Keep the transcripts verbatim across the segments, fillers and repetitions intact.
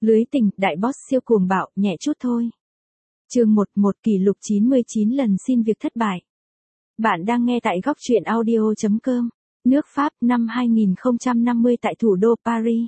Lưới tình, đại boss siêu cuồng bạo, nhẹ chút thôi. Chương một, một kỷ lục chín mươi chín lần xin việc thất bại. Bạn đang nghe tại góc truyện audio chấm com. Nước Pháp năm hai nghìn không trăm năm mươi tại thủ đô Paris.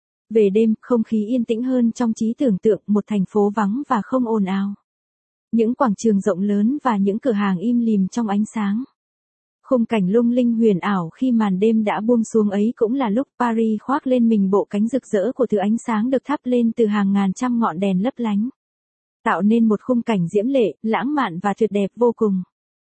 Về đêm, không khí yên tĩnh hơn trong trí tưởng tượng, một thành phố vắng và không ồn ào. Những quảng trường rộng lớn và những cửa hàng im lìm trong ánh sáng. Khung cảnh lung linh huyền ảo khi màn đêm đã buông xuống ấy cũng là lúc Paris khoác lên mình bộ cánh rực rỡ của thứ ánh sáng được thắp lên từ hàng ngàn trăm ngọn đèn lấp lánh. Tạo nên một khung cảnh diễm lệ, lãng mạn và tuyệt đẹp vô cùng.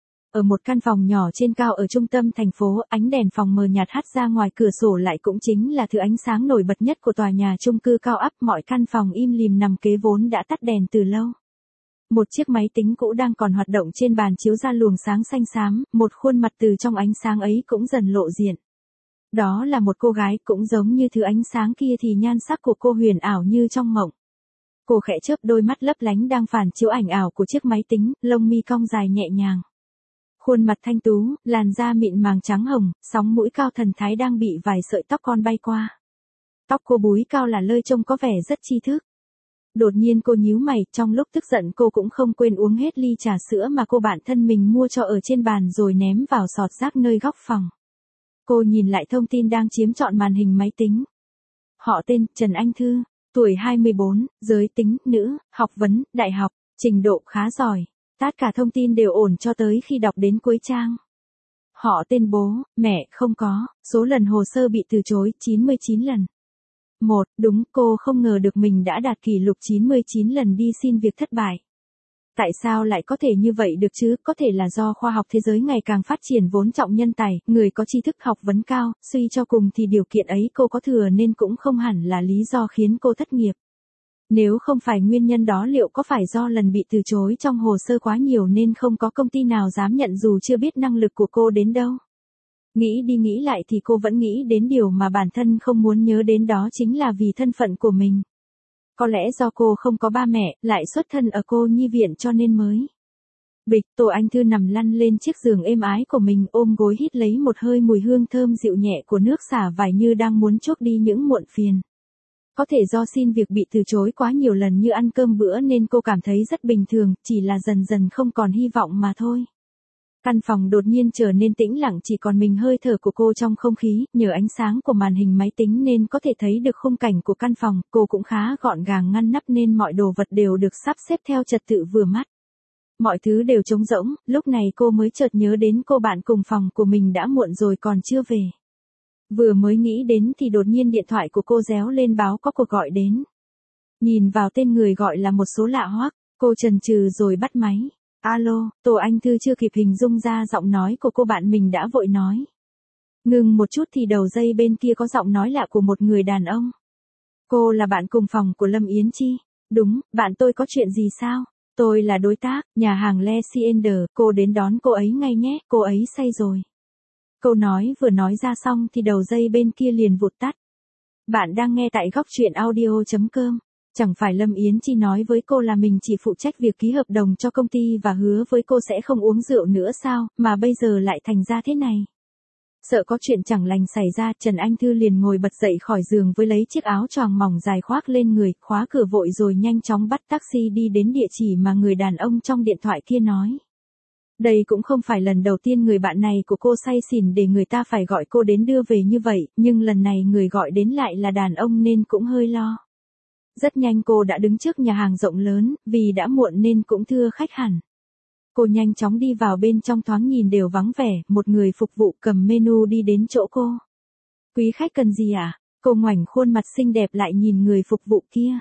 Ở một căn phòng nhỏ trên cao ở trung tâm thành phố, ánh đèn phòng mờ nhạt hắt ra ngoài cửa sổ lại cũng chính là thứ ánh sáng nổi bật nhất của tòa nhà chung cư cao ắp. Mọi căn phòng im lìm nằm kế vốn đã tắt đèn từ lâu. Một chiếc máy tính cũ đang còn hoạt động trên bàn chiếu ra luồng sáng xanh xám, một khuôn mặt từ trong ánh sáng ấy cũng dần lộ diện. Đó là một cô gái, cũng giống như thứ ánh sáng kia thì nhan sắc của cô huyền ảo như trong mộng. Cô khẽ chớp đôi mắt lấp lánh đang phản chiếu ảnh ảo của chiếc máy tính, lông mi cong dài nhẹ nhàng. Khuôn mặt thanh tú, làn da mịn màng trắng hồng, sóng mũi cao thần thái đang bị vài sợi tóc con bay qua. Tóc cô búi cao là lơi trông có vẻ rất tri thức. Đột nhiên cô nhíu mày, trong lúc tức giận cô cũng không quên uống hết ly trà sữa mà cô bạn thân mình mua cho ở trên bàn rồi ném vào sọt rác nơi góc phòng. Cô nhìn lại thông tin đang chiếm trọn màn hình máy tính. Họ tên, Trần Anh Thư, tuổi hai mươi bốn, giới tính, nữ, học vấn, đại học, trình độ khá giỏi. Tất cả thông tin đều ổn cho tới khi đọc đến cuối trang. Họ tên bố, mẹ, không có, số lần hồ sơ bị từ chối, chín mươi chín lần. Một, đúng, cô không ngờ được mình đã đạt kỷ lục chín mươi chín lần đi xin việc thất bại. Tại sao lại có thể như vậy được chứ? Có thể là do khoa học thế giới ngày càng phát triển vốn trọng nhân tài, người có tri thức học vấn cao, suy cho cùng thì điều kiện ấy cô có thừa nên cũng không hẳn là lý do khiến cô thất nghiệp. Nếu không phải nguyên nhân đó liệu có phải do lần bị từ chối trong hồ sơ quá nhiều nên không có công ty nào dám nhận dù chưa biết năng lực của cô đến đâu? Nghĩ đi nghĩ lại thì cô vẫn nghĩ đến điều mà bản thân không muốn nhớ đến, đó chính là vì thân phận của mình. Có lẽ do cô không có ba mẹ, lại xuất thân ở cô nhi viện cho nên mới. Bịch, Tô Anh Thư nằm lăn lên chiếc giường êm ái của mình, ôm gối hít lấy một hơi mùi hương thơm dịu nhẹ của nước xả vải như đang muốn chuốc đi những muộn phiền. Có thể do xin việc bị từ chối quá nhiều lần như ăn cơm bữa nên cô cảm thấy rất bình thường, chỉ là dần dần không còn hy vọng mà thôi. Căn phòng đột nhiên trở nên tĩnh lặng, chỉ còn mình hơi thở của cô trong không khí, nhờ ánh sáng của màn hình máy tính nên có thể thấy được khung cảnh của căn phòng, cô cũng khá gọn gàng ngăn nắp nên mọi đồ vật đều được sắp xếp theo trật tự vừa mắt. Mọi thứ đều trống rỗng, lúc này cô mới chợt nhớ đến cô bạn cùng phòng của mình đã muộn rồi còn chưa về. Vừa mới nghĩ đến thì đột nhiên điện thoại của cô réo lên báo có cuộc gọi đến. Nhìn vào tên người gọi là một số lạ hoắc, cô chần chừ rồi bắt máy. Alo, Tô Anh Thư chưa kịp hình dung ra giọng nói của cô bạn mình đã vội nói. Ngừng một chút thì đầu dây bên kia có giọng nói lạ của một người đàn ông. Cô là bạn cùng phòng của Lâm Yến Chi. Đúng, bạn tôi có chuyện gì sao? Tôi là đối tác, nhà hàng Le Ciender, cô đến đón cô ấy ngay nhé, cô ấy say rồi. Câu nói vừa nói ra xong thì đầu dây bên kia liền vụt tắt. Bạn đang nghe tại góc truyện audio chấm com. Chẳng phải Lâm Yến Chi nói với cô là mình chỉ phụ trách việc ký hợp đồng cho công ty và hứa với cô sẽ không uống rượu nữa sao, mà bây giờ lại thành ra thế này. Sợ có chuyện chẳng lành xảy ra, Trần Anh Thư liền ngồi bật dậy khỏi giường với lấy chiếc áo choàng mỏng dài khoác lên người, khóa cửa vội rồi nhanh chóng bắt taxi đi đến địa chỉ mà người đàn ông trong điện thoại kia nói. Đây cũng không phải lần đầu tiên người bạn này của cô say xỉn để người ta phải gọi cô đến đưa về như vậy, nhưng lần này người gọi đến lại là đàn ông nên cũng hơi lo. Rất nhanh cô đã đứng trước nhà hàng rộng lớn, vì đã muộn nên cũng thưa khách hẳn. Cô nhanh chóng đi vào bên trong, thoáng nhìn đều vắng vẻ, một người phục vụ cầm menu đi đến chỗ cô. Quý khách cần gì ạ? À? Cô ngoảnh khuôn mặt xinh đẹp lại nhìn người phục vụ kia.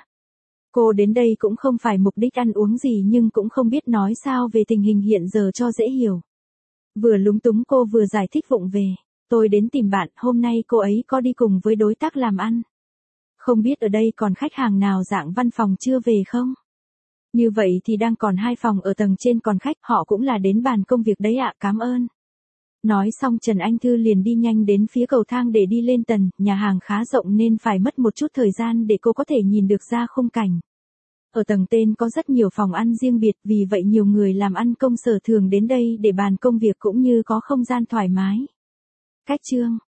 Cô đến đây cũng không phải mục đích ăn uống gì nhưng cũng không biết nói sao về tình hình hiện giờ cho dễ hiểu. Vừa lúng túng cô vừa giải thích vụng về. Tôi đến tìm bạn, hôm nay cô ấy có đi cùng với đối tác làm ăn. Không biết ở đây còn khách hàng nào dạng văn phòng chưa về không? Như vậy thì đang còn hai phòng ở tầng trên còn khách, họ cũng là đến bàn công việc đấy ạ, cảm ơn. Nói xong Trần Anh Thư liền đi nhanh đến phía cầu thang để đi lên tầng, nhà hàng khá rộng nên phải mất một chút thời gian để cô có thể nhìn được ra khung cảnh. Ở tầng trên có rất nhiều phòng ăn riêng biệt, vì vậy nhiều người làm ăn công sở thường đến đây để bàn công việc cũng như có không gian thoải mái. Cách chương